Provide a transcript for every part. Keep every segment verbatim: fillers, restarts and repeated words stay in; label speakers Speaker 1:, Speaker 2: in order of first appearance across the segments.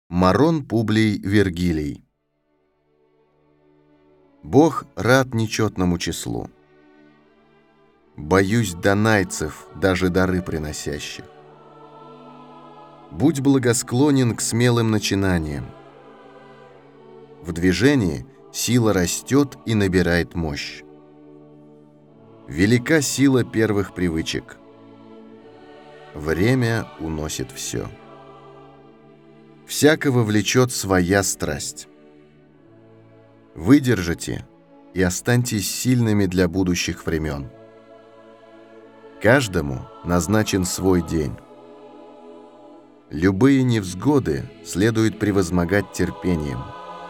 Speaker 1: Марон Публий Вергилий. Бог рад нечетному числу. Боюсь донайцев, даже дары приносящих. Будь благосклонен к смелым начинаниям. В движении сила растет и набирает мощь. Велика сила первых привычек. Время уносит все. Всякого влечет своя страсть. Выдержите и останьтесь сильными для будущих времен. Каждому назначен свой день. Любые невзгоды следует превозмогать терпением.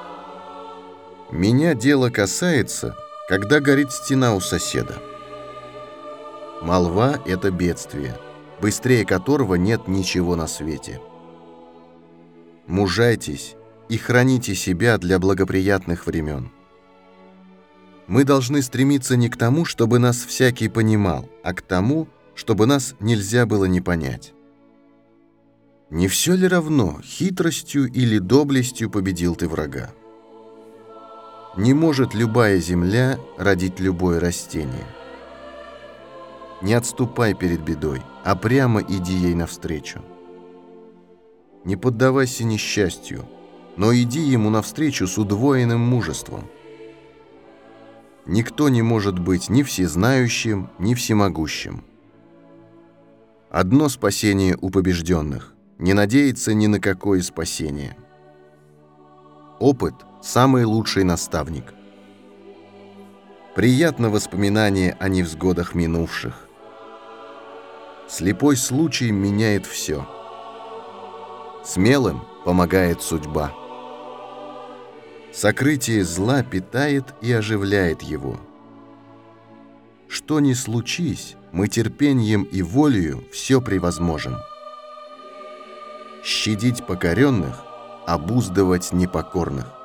Speaker 1: Меня дело касается, когда горит стена у соседа. Молва — это бедствие, быстрее которого нет ничего на свете. Мужайтесь и храните себя для благоприятных времен. Мы должны стремиться не к тому, чтобы нас всякий понимал, а к тому, чтобы нас нельзя было не понять. Не все ли равно, хитростью или доблестью победил ты врага? Не может любая земля родить любое растение. Не отступай перед бедой, а прямо иди ей навстречу. Не поддавайся несчастью, но иди ему навстречу с удвоенным мужеством. Никто не может быть ни всезнающим, ни всемогущим. Одно спасение у побежденных – не надеяться ни на какое спасение. Опыт – самый лучший наставник. Приятно воспоминание о невзгодах минувших. Слепой случай меняет все. Смелым помогает судьба. Сокрытие зла питает и оживляет его. Что ни случись, мы терпением и волею все превозможем. Щадить покоренных, обуздывать непокорных.